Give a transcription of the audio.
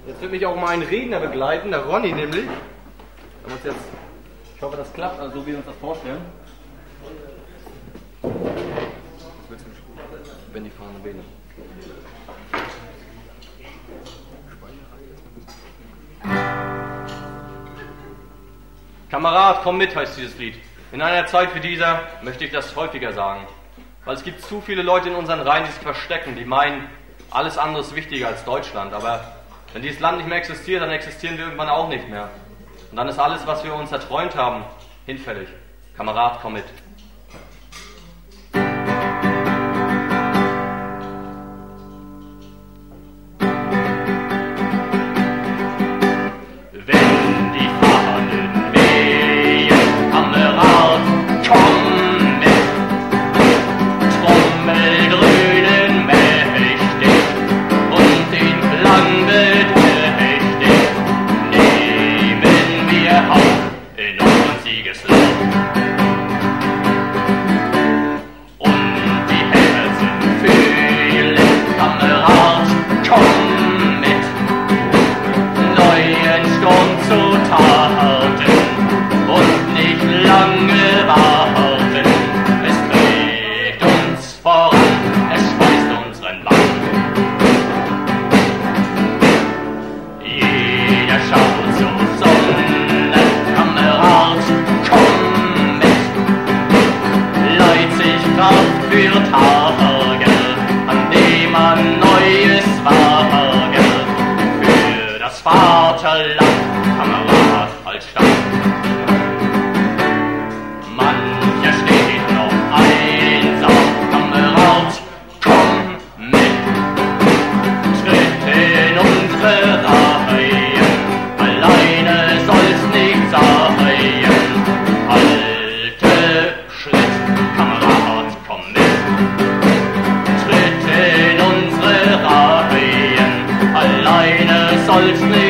Jetzt wird mich auch mal ein Redner begleiten, der Ronny nämlich. Ich hoffe, das klappt, also so wie wir uns das vorstellen. Wenn die Fahne wählen. Kamerad, komm mit, heißt dieses Lied. In einer Zeit wie dieser möchte ich das häufiger sagen. Weil es gibt zu viele Leute in unseren Reihen, die sich verstecken, die meinen, alles andere ist wichtiger als Deutschland. Aber wenn dieses Land nicht mehr existiert, dann existieren wir irgendwann auch nicht mehr. Und dann ist alles, was wir uns erträumt haben, hinfällig. Kamerad, komm mit. Soll's nicht